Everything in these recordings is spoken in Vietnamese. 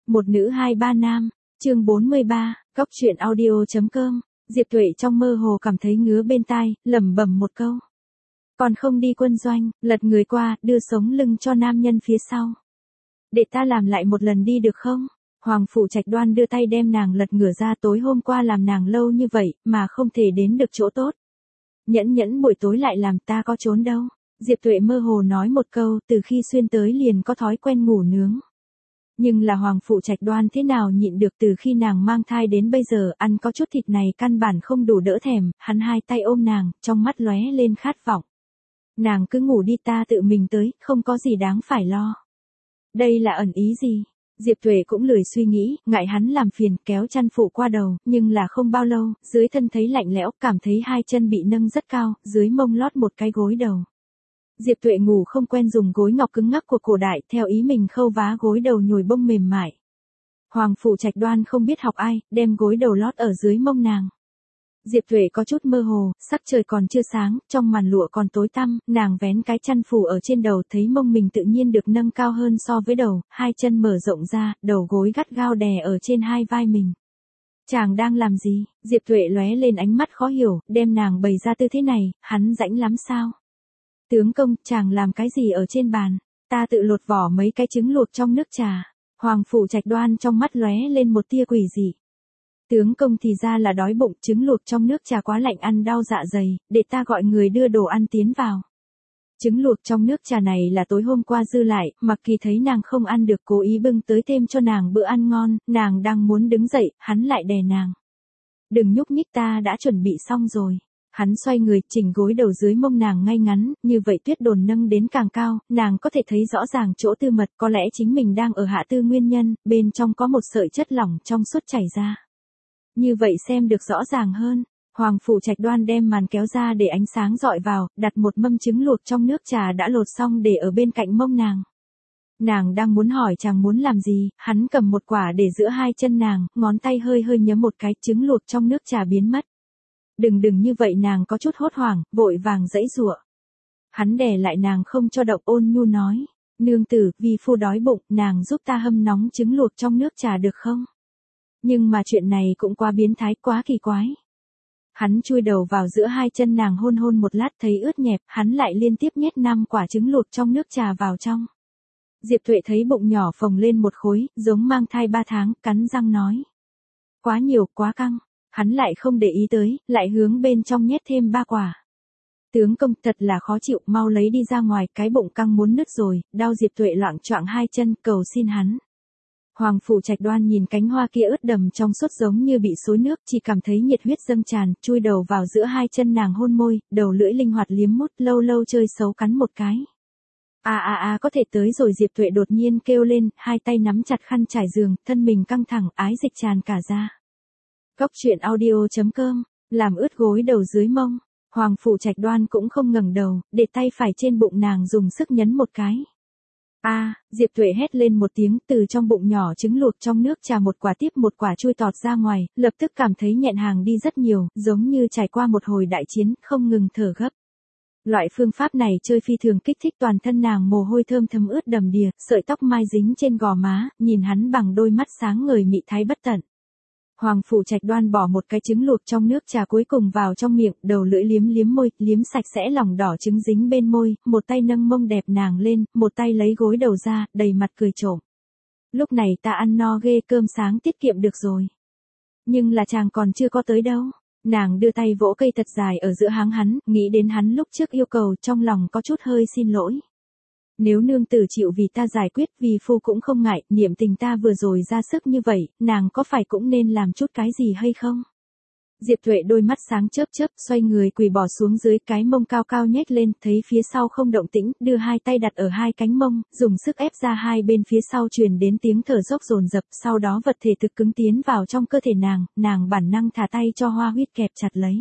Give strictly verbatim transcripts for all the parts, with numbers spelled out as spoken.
Một nữ hai ba nam, chương bốn mươi ba, cóc truyện audio.com, Diệp Tuệ trong mơ hồ cảm thấy ngứa bên tai, lẩm bẩm một câu. Còn không đi quân doanh, lật người qua, đưa sống lưng cho nam nhân phía sau. Để ta làm lại một lần đi được không? Hoàng Phủ Trạch Đoan đưa tay đem nàng lật ngửa ra, tối hôm qua làm nàng lâu như vậy, mà không thể đến được chỗ tốt. Nhẫn nhẫn buổi tối lại làm, ta có trốn đâu. Diệp Tuệ mơ hồ nói một câu, từ khi xuyên tới liền có thói quen ngủ nướng. Nhưng là Hoàng Phủ Trạch Đoan thế nào nhịn được, từ khi nàng mang thai đến bây giờ, ăn có chút thịt này căn bản không đủ đỡ thèm, hắn hai tay ôm nàng, trong mắt lóe lên khát vọng. Nàng cứ ngủ đi, ta tự mình tới, không có gì đáng phải lo. Đây là ẩn ý gì? Diệp Tuệ cũng lười suy nghĩ, ngại hắn làm phiền, kéo chăn phủ qua đầu, nhưng là không bao lâu, dưới thân thấy lạnh lẽo, cảm thấy hai chân bị nâng rất cao, dưới mông lót một cái gối đầu. Diệp Tuệ ngủ không quen dùng gối ngọc cứng ngắc của cổ đại, theo ý mình khâu vá gối đầu nhồi bông mềm mại. Hoàng Phủ Trạch Đoan không biết học ai, đem gối đầu lót ở dưới mông nàng. Diệp Tuệ có chút mơ hồ, sắc trời còn chưa sáng, trong màn lụa còn tối tăm, nàng vén cái chăn phủ ở trên đầu, thấy mông mình tự nhiên được nâng cao hơn so với đầu, hai chân mở rộng ra, đầu gối gắt gao đè ở trên hai vai mình. Chàng đang làm gì? Diệp Tuệ lóe lên ánh mắt khó hiểu, đem nàng bày ra tư thế này, hắn rãnh lắm sao? Tướng công, chàng làm cái gì ở trên bàn? Ta tự lột vỏ mấy cái trứng luộc trong nước trà. Hoàng Phủ Trạch Đoan trong mắt lóe lên một tia quỷ dị. Tướng công thì ra là đói bụng, trứng luộc trong nước trà quá lạnh ăn đau dạ dày, để ta gọi người đưa đồ ăn tiến vào. Trứng luộc trong nước trà này là tối hôm qua dư lại, Mặc Kỳ thấy nàng không ăn được cố ý bưng tới thêm cho nàng bữa ăn ngon, nàng đang muốn đứng dậy, hắn lại đè nàng. Đừng nhúc nhích, ta đã chuẩn bị xong rồi. Hắn xoay người, chỉnh gối đầu dưới mông nàng ngay ngắn, như vậy tuyết đồn nâng đến càng cao, nàng có thể thấy rõ ràng chỗ tư mật, có lẽ chính mình đang ở hạ tư nguyên nhân, bên trong có một sợi chất lỏng trong suốt chảy ra. Như vậy xem được rõ ràng hơn. Hoàng Phủ Trạch Đoan đem màn kéo ra để ánh sáng dọi vào, đặt một mâm trứng luộc trong nước trà đã lột xong để ở bên cạnh mông nàng. Nàng đang muốn hỏi chàng muốn làm gì, hắn cầm một quả để giữa hai chân nàng, ngón tay hơi hơi nhấm một cái, trứng luộc trong nước trà biến mất. Đừng đừng như vậy, nàng có chút hốt hoảng, vội vàng giãy giụa. Hắn đè lại nàng không cho động, ôn nhu nói, nương tử, vì phu đói bụng, nàng giúp ta hâm nóng trứng luộc trong nước trà được không? Nhưng mà chuyện này cũng quá biến thái, quá kỳ quái. Hắn chui đầu vào giữa hai chân nàng hôn hôn một lát, thấy ướt nhẹp, hắn lại liên tiếp nhét năm quả trứng luộc trong nước trà vào trong. Diệp Tuệ thấy bụng nhỏ phồng lên một khối, giống mang thai ba tháng, cắn răng nói. Quá nhiều, quá căng. Hắn lại không để ý tới, lại hướng bên trong nhét thêm ba quả. Tướng công, thật là khó chịu, mau lấy đi ra ngoài, cái bụng căng muốn nứt rồi, đau. Diệp Tuệ loạng choạng hai chân, cầu xin hắn. Hoàng Phủ Trạch Đoan nhìn cánh hoa kia ướt đầm trong suốt giống như bị xối nước, chỉ cảm thấy nhiệt huyết dâng tràn, chui đầu vào giữa hai chân nàng hôn môi, đầu lưỡi linh hoạt liếm mút, lâu lâu chơi xấu cắn một cái. À à à, có thể tới rồi. Diệp Tuệ đột nhiên kêu lên, hai tay nắm chặt khăn trải giường, thân mình căng thẳng, ái dịch tràn cả ra. Cóc truyện audio.com, làm ướt gối đầu dưới mông. Hoàng Phủ Trạch Đoan cũng không ngẩng đầu, để tay phải trên bụng nàng dùng sức nhấn một cái. A, à, Diệp Tuệ hét lên một tiếng, từ trong bụng nhỏ trứng luộc trong nước trà một quả tiếp một quả chui tọt ra ngoài, lập tức cảm thấy nhẹn hàng đi rất nhiều, giống như trải qua một hồi đại chiến, không ngừng thở gấp. Loại phương pháp này chơi phi thường kích thích toàn thân nàng, mồ hôi thơm thấm ướt đầm đìa, sợi tóc mai dính trên gò má, nhìn hắn bằng đôi mắt sáng ngời mị thái bất tận. Hoàng Phủ Trạch Đoan bỏ một cái trứng luộc trong nước trà cuối cùng vào trong miệng, đầu lưỡi liếm liếm môi, liếm sạch sẽ lòng đỏ trứng dính bên môi, một tay nâng mông đẹp nàng lên, một tay lấy gối đầu ra, đầy mặt cười trộm. Lúc này ta ăn no ghê, cơm sáng tiết kiệm được rồi. Nhưng là chàng còn chưa có tới đâu. Nàng đưa tay vỗ cây thật dài ở giữa háng hắn, nghĩ đến hắn lúc trước yêu cầu, trong lòng có chút hơi xin lỗi. Nếu nương tử chịu vì ta giải quyết, vì phu cũng không ngại, niệm tình ta vừa rồi ra sức như vậy, nàng có phải cũng nên làm chút cái gì hay không? Diệp Tuệ đôi mắt sáng chớp chớp, xoay người quỳ bỏ xuống dưới, cái mông cao cao nhếch lên, thấy phía sau không động tĩnh, đưa hai tay đặt ở hai cánh mông, dùng sức ép ra hai bên phía sau, truyền đến tiếng thở dốc dồn dập, sau đó vật thể thực cứng tiến vào trong cơ thể nàng, nàng bản năng thả tay cho hoa huyết kẹp chặt lấy.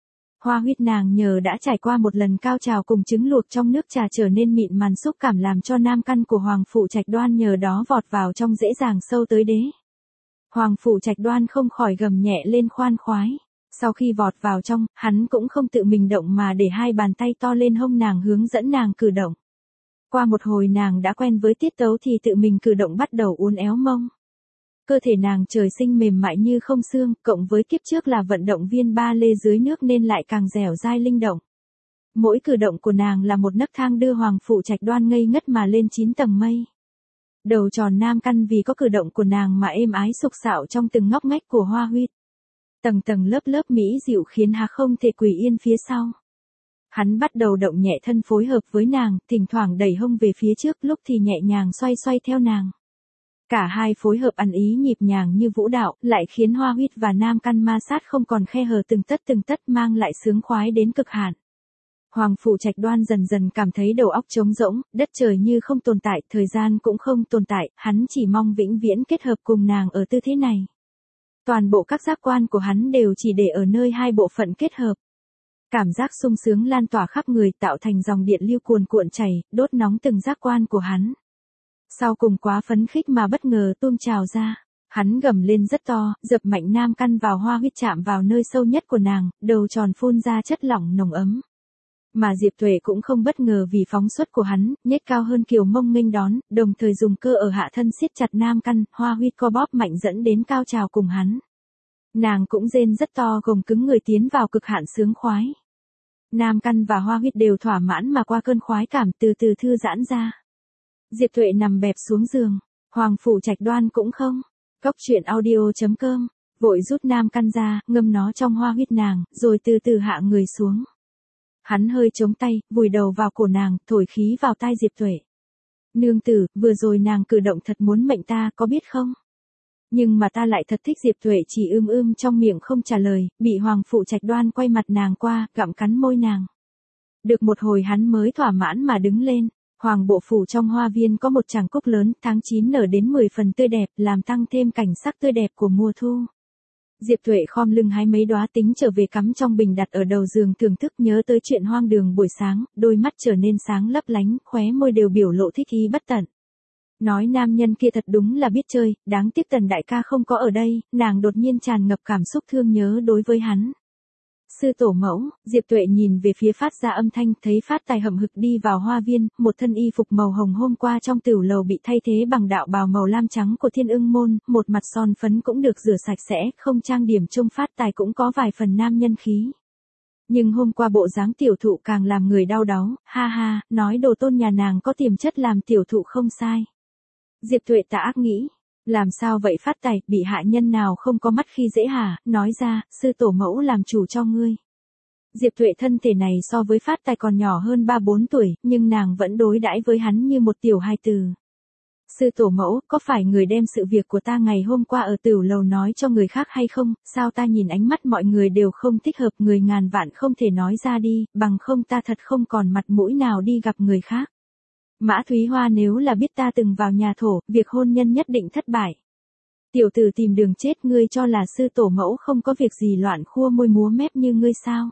Hoa huyết nàng nhờ đã trải qua một lần cao trào cùng trứng luộc trong nước trà trở nên mịn màn, xúc cảm làm cho nam căn của Hoàng Phủ Trạch Đoan nhờ đó vọt vào trong dễ dàng sâu tới đế. Hoàng Phủ Trạch Đoan không khỏi gầm nhẹ lên khoan khoái. Sau khi vọt vào trong, hắn cũng không tự mình động mà để hai bàn tay to lên hông nàng hướng dẫn nàng cử động. Qua một hồi nàng đã quen với tiết tấu thì tự mình cử động bắt đầu uốn éo mông. cơ thể nàng trời sinh mềm mại như không xương, cộng với kiếp trước là vận động viên ba lê dưới nước nên lại càng dẻo dai linh động. Mỗi cử động của nàng là một nấc thang đưa Hoàng Phủ Trạch Đoan ngây ngất mà lên chín tầng mây. Đầu tròn nam căn vì có cử động của nàng mà êm ái sục sạo trong từng ngóc ngách của hoa huyết. Tầng tầng lớp lớp mỹ dịu khiến hắn không thể quỳ yên phía sau. Hắn bắt đầu động nhẹ thân phối hợp với nàng, thỉnh thoảng đẩy hông về phía trước, lúc thì nhẹ nhàng xoay xoay theo nàng. Cả hai phối hợp ăn ý nhịp nhàng như vũ đạo, lại khiến hoa huyết và nam căn ma sát không còn khe hở từng tất từng tất, mang lại sướng khoái đến cực hạn. Hoàng Phủ Trạch Đoan dần dần cảm thấy đầu óc trống rỗng, đất trời như không tồn tại, thời gian cũng không tồn tại, hắn chỉ mong vĩnh viễn kết hợp cùng nàng ở tư thế này. Toàn bộ các giác quan của hắn đều chỉ để ở nơi hai bộ phận kết hợp. Cảm giác sung sướng lan tỏa khắp người, tạo thành dòng điện lưu cuồn cuộn chảy, đốt nóng từng giác quan của hắn. Sau cùng quá phấn khích mà bất ngờ tuôn trào ra. Hắn gầm lên rất to, dập mạnh nam căn vào hoa huyết, chạm vào nơi sâu nhất của nàng, đầu tròn phun ra chất lỏng nồng ấm. Mà Diệp Tuệ cũng không bất ngờ vì phóng xuất của hắn, nhếch cao hơn kiều mông nghênh đón, đồng thời dùng cơ ở hạ thân siết chặt nam căn, hoa huyết co bóp mạnh dẫn đến cao trào cùng hắn. Nàng cũng rên rất to, gồng cứng người tiến vào cực hạn sướng khoái. Nam căn và hoa huyết đều thỏa mãn mà qua cơn khoái cảm, từ từ thư giãn ra. Diệp Tuệ nằm bẹp xuống giường, Hoàng Phủ Trạch Đoan cũng không. Cốc truyện audio chấm com, vội rút nam căn ra, ngâm nó trong hoa huyết nàng, rồi từ từ hạ người xuống. Hắn hơi chống tay, vùi đầu vào cổ nàng, thổi khí vào tai Diệp Tuệ. Nương tử, vừa rồi nàng cử động thật muốn mệnh ta, có biết không? Nhưng mà ta lại thật thích. Diệp Tuệ chỉ ưm ưm trong miệng không trả lời, bị Hoàng Phủ Trạch Đoan quay mặt nàng qua, gặm cắn môi nàng. Được một hồi hắn mới thỏa mãn mà đứng lên. Hoàng bộ phủ trong hoa viên có một tràng cúc lớn, tháng chín nở đến mười phần tươi đẹp, làm tăng thêm cảnh sắc tươi đẹp của mùa thu. Diệp Tuệ khom lưng hái mấy đóa tính trở về cắm trong bình đặt ở đầu giường thưởng thức, nhớ tới chuyện hoang đường buổi sáng, đôi mắt trở nên sáng lấp lánh, khóe môi đều biểu lộ thích ý bất tận. Nói nam nhân kia thật đúng là biết chơi, đáng tiếc Tần đại ca không có ở đây, nàng đột nhiên tràn ngập cảm xúc thương nhớ đối với hắn. Sư tổ mẫu, Diệp Tuệ nhìn về phía Phát ra âm thanh, thấy Phát Tài hậm hực đi vào hoa viên, một thân y phục màu hồng hôm qua trong tửu lầu bị thay thế bằng đạo bào màu lam trắng của Thiên Ưng môn, một mặt son phấn cũng được rửa sạch sẽ, không trang điểm trông Phát Tài cũng có vài phần nam nhân khí. Nhưng hôm qua bộ dáng tiểu thụ càng làm người đau đáu, ha ha, nói đồ tôn nhà nàng có tiềm chất làm tiểu thụ không sai. Diệp Tuệ tà ác nghĩ. Làm sao vậy Phát Tài, bị hạ nhân nào không có mắt khi dễ hả, nói ra, sư tổ mẫu làm chủ cho ngươi. Diệp Tuệ thân thể này so với Phát Tài còn nhỏ hơn ba bốn tuổi, nhưng nàng vẫn đối đãi với hắn như một tiểu hài tử. Sư tổ mẫu, có phải người đem sự việc của ta ngày hôm qua ở tửu lầu nói cho người khác hay không, sao ta nhìn ánh mắt mọi người đều không thích hợp, người ngàn vạn không thể nói ra đi, bằng không ta thật không còn mặt mũi nào đi gặp người khác. Mã Thúy Hoa nếu là biết ta từng vào nhà thổ, việc hôn nhân nhất định thất bại. Tiểu tử tìm đường chết, ngươi cho là sư tổ mẫu không có việc gì loạn khua môi múa mép như ngươi sao?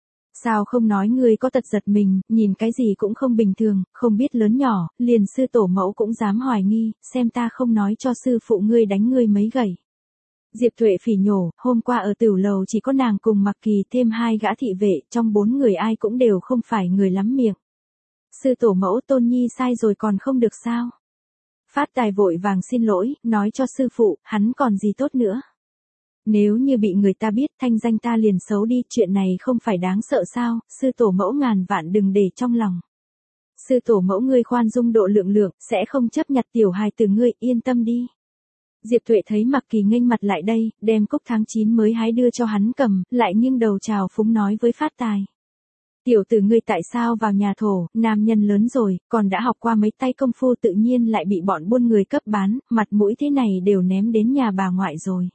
Sao không nói ngươi có tật giật mình, nhìn cái gì cũng không bình thường, không biết lớn nhỏ, liền sư tổ mẫu cũng dám hoài nghi, xem ta không nói cho sư phụ ngươi đánh ngươi mấy gậy. Diệp Tuệ phỉ nhổ, hôm qua ở tửu lầu chỉ có nàng cùng Mặc Kỳ thêm hai gã thị vệ, trong bốn người ai cũng đều không phải người lắm miệng. Sư tổ mẫu, Tôn Nhi sai rồi còn không được sao? Phát Tài vội vàng xin lỗi, nói cho sư phụ, hắn còn gì tốt nữa. Nếu như bị người ta biết, thanh danh ta liền xấu đi, chuyện này không phải đáng sợ sao, sư tổ mẫu ngàn vạn đừng để trong lòng. Sư tổ mẫu ngươi khoan dung độ lượng lượng, sẽ không chấp nhặt tiểu hài từ ngươi, yên tâm đi. Diệp Tuệ thấy Mặc Kỳ nghênh mặt lại đây, đem cúc tháng chín mới hái đưa cho hắn cầm, lại nghiêng đầu chào phúng nói với Phát Tài. Tiểu tử ngươi tại sao vào nhà thổ, nam nhân lớn rồi, còn đã học qua mấy tay công phu tự nhiên lại bị bọn buôn người cấp bán, mặt mũi thế này đều ném đến nhà bà ngoại rồi.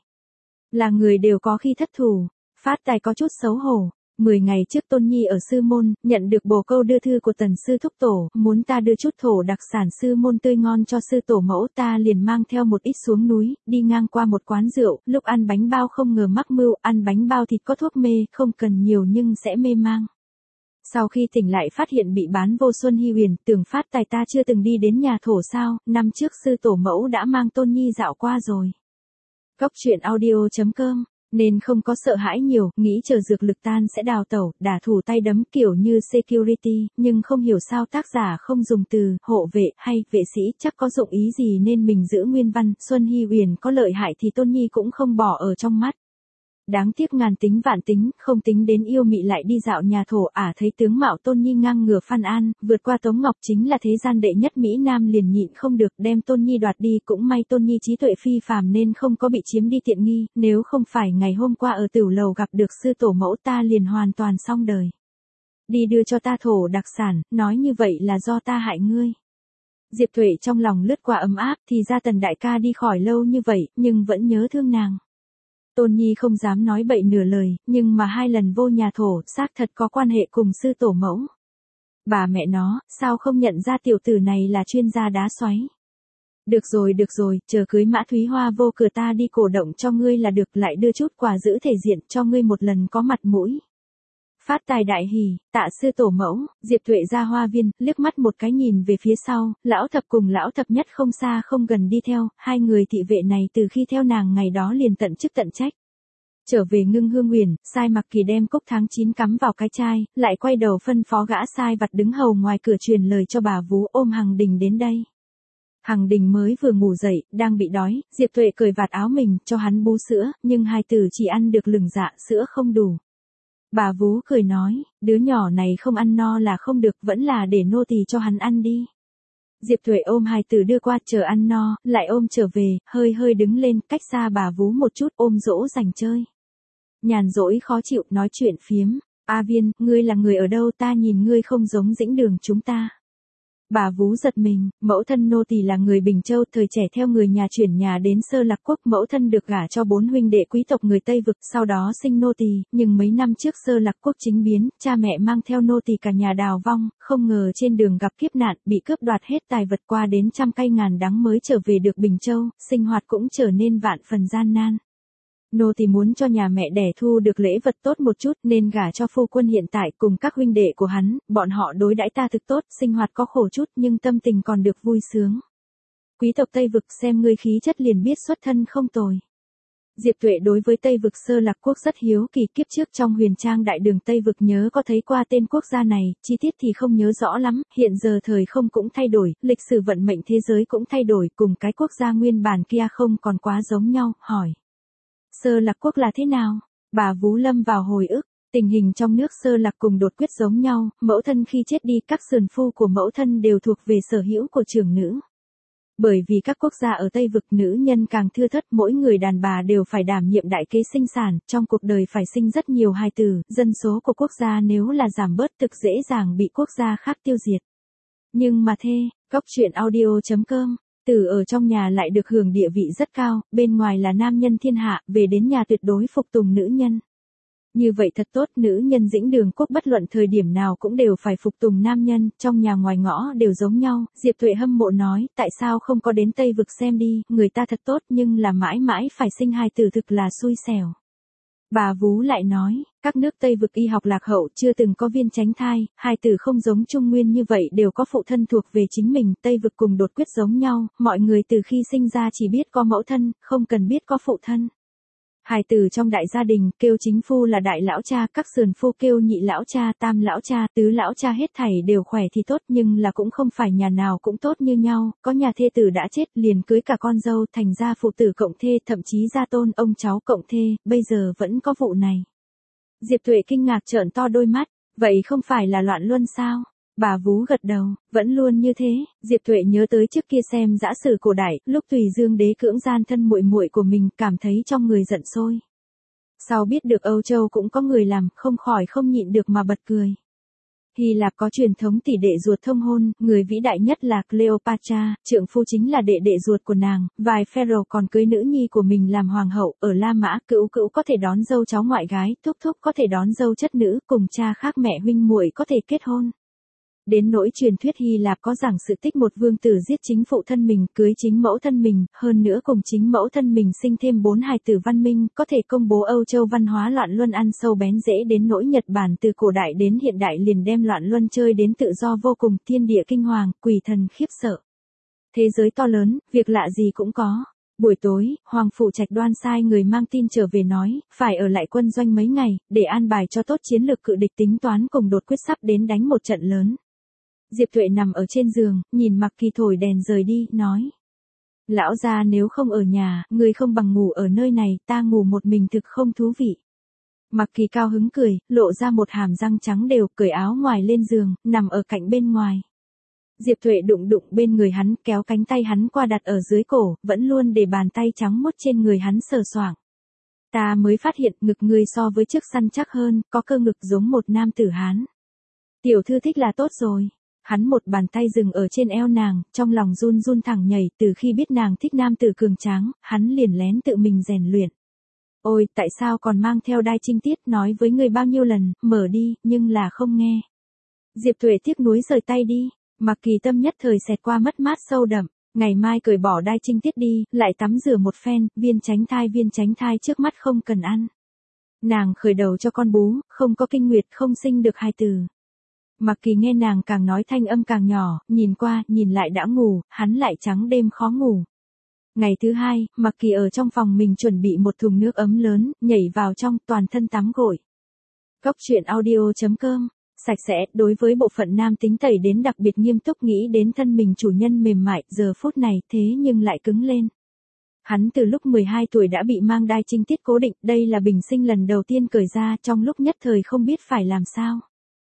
Là người đều có khi thất thủ, Phát Tài có chút xấu hổ. Mười ngày trước Tôn Nhi ở sư môn, nhận được bồ câu đưa thư của Tần sư thúc tổ, muốn ta đưa chút thổ đặc sản sư môn tươi ngon cho sư tổ mẫu, ta liền mang theo một ít xuống núi, đi ngang qua một quán rượu, lúc ăn bánh bao không ngờ mắc mưu, ăn bánh bao thịt có thuốc mê, không cần nhiều nhưng sẽ mê mang. Sau khi tỉnh lại phát hiện bị bán vô Xuân Hy Huyền, tưởng Phát Tài ta chưa từng đi đến nhà thổ sao, năm trước sư tổ mẫu đã mang Tôn Nhi dạo qua rồi. Cốc truyện audio chấm com Nên không có sợ hãi nhiều, nghĩ chờ dược lực tan sẽ đào tẩu, đả thủ tay đấm kiểu như security, nhưng không hiểu sao tác giả không dùng từ hộ vệ hay vệ sĩ, chắc có dụng ý gì nên mình giữ nguyên văn. Xuân Hy Uyển có lợi hại thì Tôn Nhi cũng không bỏ ở trong mắt. Đáng tiếc ngàn tính vạn tính, không tính đến yêu mị lại đi dạo nhà thổ ả à, thấy tướng mạo Tôn Nhi ngang ngửa Phan An, vượt qua Tống Ngọc chính là thế gian đệ nhất Mỹ Nam liền nhịn không được đem Tôn Nhi đoạt đi, cũng may Tôn Nhi trí tuệ phi phàm nên không có bị chiếm đi tiện nghi, nếu không phải ngày hôm qua ở tửu lầu gặp được sư tổ mẫu ta liền hoàn toàn xong đời. Đi đưa cho ta thổ đặc sản, nói như vậy là do ta hại ngươi. Diệp Tuệ trong lòng lướt qua ấm áp, thì ra Tần đại ca đi khỏi lâu như vậy, nhưng vẫn nhớ thương nàng. Tôn Nhi không dám nói bậy nửa lời, nhưng mà hai lần vô nhà thổ, xác thật có quan hệ cùng sư tổ mẫu. Bà mẹ nó, sao không nhận ra tiểu tử này là chuyên gia đá xoáy. Được rồi được rồi, chờ cưới Mã Thúy Hoa vô cửa ta đi cổ động cho ngươi là được, lại đưa chút quà giữ thể diện cho ngươi một lần có mặt mũi. Phát tài đại hỉ, tạ sư tổ mẫu. Diệp Tuệ ra hoa viên, liếc mắt một cái nhìn về phía sau, lão thập cùng lão thập nhất không xa không gần đi theo, hai người thị vệ này từ khi theo nàng ngày đó liền tận chức tận trách. Trở về Ngưng Hương Uyển, sai Mặc Kỳ đem cúc tháng chín cắm vào cái chai, lại quay đầu phân phó gã sai vặt đứng hầu ngoài cửa truyền lời cho bà vú ôm Hằng Đình đến đây. Hằng Đình mới vừa ngủ dậy, đang bị đói, Diệp Tuệ cởi vạt áo mình, cho hắn bú sữa, nhưng hai tử chỉ ăn được lửng dạ, sữa không đủ. Bà vú cười nói, đứa nhỏ này không ăn no là không được, vẫn là để nô tỳ cho hắn ăn đi. Diệp Tuệ ôm hài tử đưa qua, chờ ăn no, lại ôm trở về, hơi hơi đứng lên, cách xa bà vú một chút, ôm dỗ dành chơi. Nhàn rỗi khó chịu, nói chuyện phiếm, A Viên, ngươi là người ở đâu, ta nhìn ngươi không giống Dĩnh Đường chúng ta. Bà vú giật mình, mẫu thân nô tỳ là người Bình Châu, thời trẻ theo người nhà chuyển nhà đến Sơ Lạc Quốc, mẫu thân được gả cho bốn huynh đệ quý tộc người Tây Vực, sau đó sinh nô tỳ, nhưng mấy năm trước Sơ Lạc Quốc chính biến, cha mẹ mang theo nô tỳ cả nhà đào vong, không ngờ trên đường gặp kiếp nạn, bị cướp đoạt hết tài vật, qua đến trăm cay ngàn đắng mới trở về được Bình Châu, sinh hoạt cũng trở nên vạn phần gian nan. Nô tỳ muốn cho nhà mẹ đẻ thu được lễ vật tốt một chút nên gả cho phu quân hiện tại cùng các huynh đệ của hắn, bọn họ đối đãi ta thực tốt, sinh hoạt có khổ chút nhưng tâm tình còn được vui sướng. Quý tộc Tây Vực xem ngươi khí chất liền biết xuất thân không tồi. Diệp Tuệ đối với Tây Vực Sơ Lạc Quốc rất hiếu kỳ, kiếp trước trong Huyền Trang Đại Đường Tây Vực nhớ có thấy qua tên quốc gia này, chi tiết thì không nhớ rõ lắm, hiện giờ thời không cũng thay đổi, lịch sử vận mệnh thế giới cũng thay đổi, cùng cái quốc gia nguyên bản kia không còn quá giống nhau, hỏi. Sơ Lạc Quốc là thế nào? Bà vú lâm vào hồi ức, tình hình trong nước Sơ Lạc cùng Đột Quyết giống nhau, mẫu thân khi chết đi các sườn phu của mẫu thân đều thuộc về sở hữu của trưởng nữ. Bởi vì các quốc gia ở Tây Vực nữ nhân càng thưa thớt, mỗi người đàn bà đều phải đảm nhiệm đại kế sinh sản, trong cuộc đời phải sinh rất nhiều hài tử, dân số của quốc gia nếu là giảm bớt thực dễ dàng bị quốc gia khác tiêu diệt. Nhưng mà thê, góc truyện audio chấm com. Tử ở trong nhà lại được hưởng địa vị rất cao, bên ngoài là nam nhân thiên hạ, về đến nhà tuyệt đối phục tùng nữ nhân. Như vậy thật tốt, nữ nhân Dĩnh Đường Quốc bất luận thời điểm nào cũng đều phải phục tùng nam nhân, trong nhà ngoài ngõ đều giống nhau. Diệp Tuệ hâm mộ nói, tại sao không có đến Tây Vực xem đi, người ta thật tốt nhưng là mãi mãi phải sinh hài tử thực là xui xẻo. Bà vú lại nói, các nước Tây Vực y học lạc hậu, chưa từng có viên tránh thai, hài tử không giống Trung Nguyên như vậy đều có phụ thân thuộc về chính mình, Tây Vực cùng Đột Quyết giống nhau, mọi người từ khi sinh ra chỉ biết có mẫu thân, không cần biết có phụ thân. Hài tử trong đại gia đình, kêu chính phu là đại lão cha, các sườn phu kêu nhị lão cha, tam lão cha, tứ lão cha, hết thảy đều khỏe thì tốt, nhưng là cũng không phải nhà nào cũng tốt như nhau, có nhà thê tử đã chết liền cưới cả con dâu, thành ra phụ tử cộng thê, thậm chí gia tôn ông cháu cộng thê, bây giờ vẫn có vụ này. Diệp Tuệ kinh ngạc trợn to đôi mắt, vậy không phải là loạn luân sao? Bà vú gật đầu, vẫn luôn như thế. Diệp Tuệ nhớ tới trước kia xem dã sử cổ đại, lúc Tùy Dương đế cưỡng gian thân muội muội của mình, cảm thấy trong người giận sôi. Sau biết được Âu Châu cũng có người làm, không khỏi không nhịn được mà bật cười. Hy Lạp có truyền thống tỷ đệ ruột thông hôn, người vĩ đại nhất là Cleopatra, trượng phu chính là đệ đệ ruột của nàng, vài Pharaoh còn cưới nữ nhi của mình làm hoàng hậu, ở La Mã, cữu cữu có thể đón dâu cháu ngoại gái, thúc thúc có thể đón dâu chất nữ, cùng cha khác mẹ huynh muội có thể kết hôn. Đến nỗi truyền thuyết Hy Lạp có giảng sự tích một vương tử giết chính phụ thân mình, cưới chính mẫu thân mình, hơn nữa cùng chính mẫu thân mình sinh thêm bốn hài tử văn minh, có thể công bố Âu Châu văn hóa loạn luân ăn sâu bén rễ đến nỗi Nhật Bản từ cổ đại đến hiện đại liền đem loạn luân chơi đến tự do vô cùng, thiên địa kinh hoàng, quỷ thần khiếp sợ. Thế giới to lớn, việc lạ gì cũng có. Buổi tối, Hoàng Phủ Trạch Đoan sai người mang tin trở về nói, phải ở lại quân doanh mấy ngày, để an bài cho tốt chiến lược cự địch tính toán cùng đột quyết sắp đến đánh một trận lớn. Diệp Tuệ nằm ở trên giường, nhìn Mạc Kỳ thổi đèn rời đi, nói. Lão gia nếu không ở nhà, người không bằng ngủ ở nơi này, ta ngủ một mình thực không thú vị. Mạc Kỳ cao hứng cười, lộ ra một hàm răng trắng đều, cởi áo ngoài lên giường, nằm ở cạnh bên ngoài. Diệp Tuệ đụng đụng bên người hắn, kéo cánh tay hắn qua đặt ở dưới cổ, vẫn luôn để bàn tay trắng muốt trên người hắn sờ soạng. Ta mới phát hiện ngực người so với trước săn chắc hơn, có cơ ngực giống một nam tử Hán. Tiểu thư thích là tốt rồi. Hắn một bàn tay dừng ở trên eo nàng, trong lòng run run thẳng nhảy, từ khi biết nàng thích nam tử cường tráng, hắn liền lén tự mình rèn luyện. Ôi, tại sao còn mang theo đai trinh tiết, nói với người bao nhiêu lần, mở đi, nhưng là không nghe. Diệp Tuệ tiếc nuối rời tay đi. Mạc Kỳ tâm nhất thời xẹt qua mất mát sâu đậm, ngày mai cởi bỏ đai trinh tiết đi, lại tắm rửa một phen, viên tránh thai viên tránh thai trước mắt không cần ăn. Nàng khởi đầu cho con bú, không có kinh nguyệt không sinh được hai từ. Mạc Kỳ nghe nàng càng nói thanh âm càng nhỏ, nhìn qua, nhìn lại đã ngủ, hắn lại trắng đêm khó ngủ. Ngày thứ hai, Mạc Kỳ ở trong phòng mình chuẩn bị một thùng nước ấm lớn, nhảy vào trong, toàn thân tắm gội. Góc truyện audio chấm com Sạch sẽ, đối với bộ phận nam tính tẩy đến đặc biệt nghiêm túc, nghĩ đến thân mình chủ nhân mềm mại, giờ phút này thế nhưng lại cứng lên. Hắn từ lúc mười hai tuổi đã bị mang đai trinh tiết cố định, đây là bình sinh lần đầu tiên cởi ra, trong lúc nhất thời không biết phải làm sao.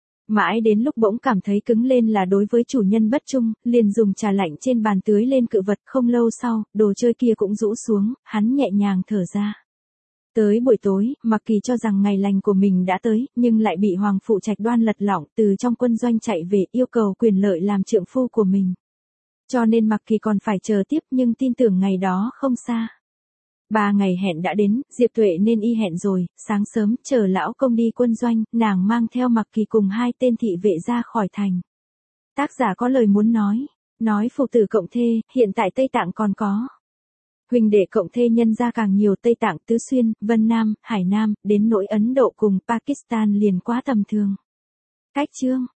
Mãi đến lúc bỗng cảm thấy cứng lên là đối với chủ nhân bất trung, liền dùng trà lạnh trên bàn tưới lên cự vật, không lâu sau, đồ chơi kia cũng rũ xuống, hắn nhẹ nhàng thở ra. Tới buổi tối, Mạc Kỳ cho rằng ngày lành của mình đã tới, nhưng lại bị Hoàng Phủ Trạch Đoan lật lọng từ trong quân doanh chạy về, yêu cầu quyền lợi làm trượng phu của mình. Cho nên Mạc Kỳ còn phải chờ tiếp, nhưng tin tưởng ngày đó không xa. Ba ngày hẹn đã đến, Diệp Tuệ nên y hẹn rồi, sáng sớm, chờ lão công đi quân doanh, nàng mang theo Mạc Kỳ cùng hai tên thị vệ ra khỏi thành. Tác giả có lời muốn nói, nói phụ tử cộng thê, hiện tại Tây Tạng còn có. Huỳnh đệ cộng thê nhân ra càng nhiều, Tây Tạng, Tứ Xuyên, Vân Nam, Hải Nam, đến nỗi Ấn Độ cùng Pakistan liền quá tầm thường. Cách chương.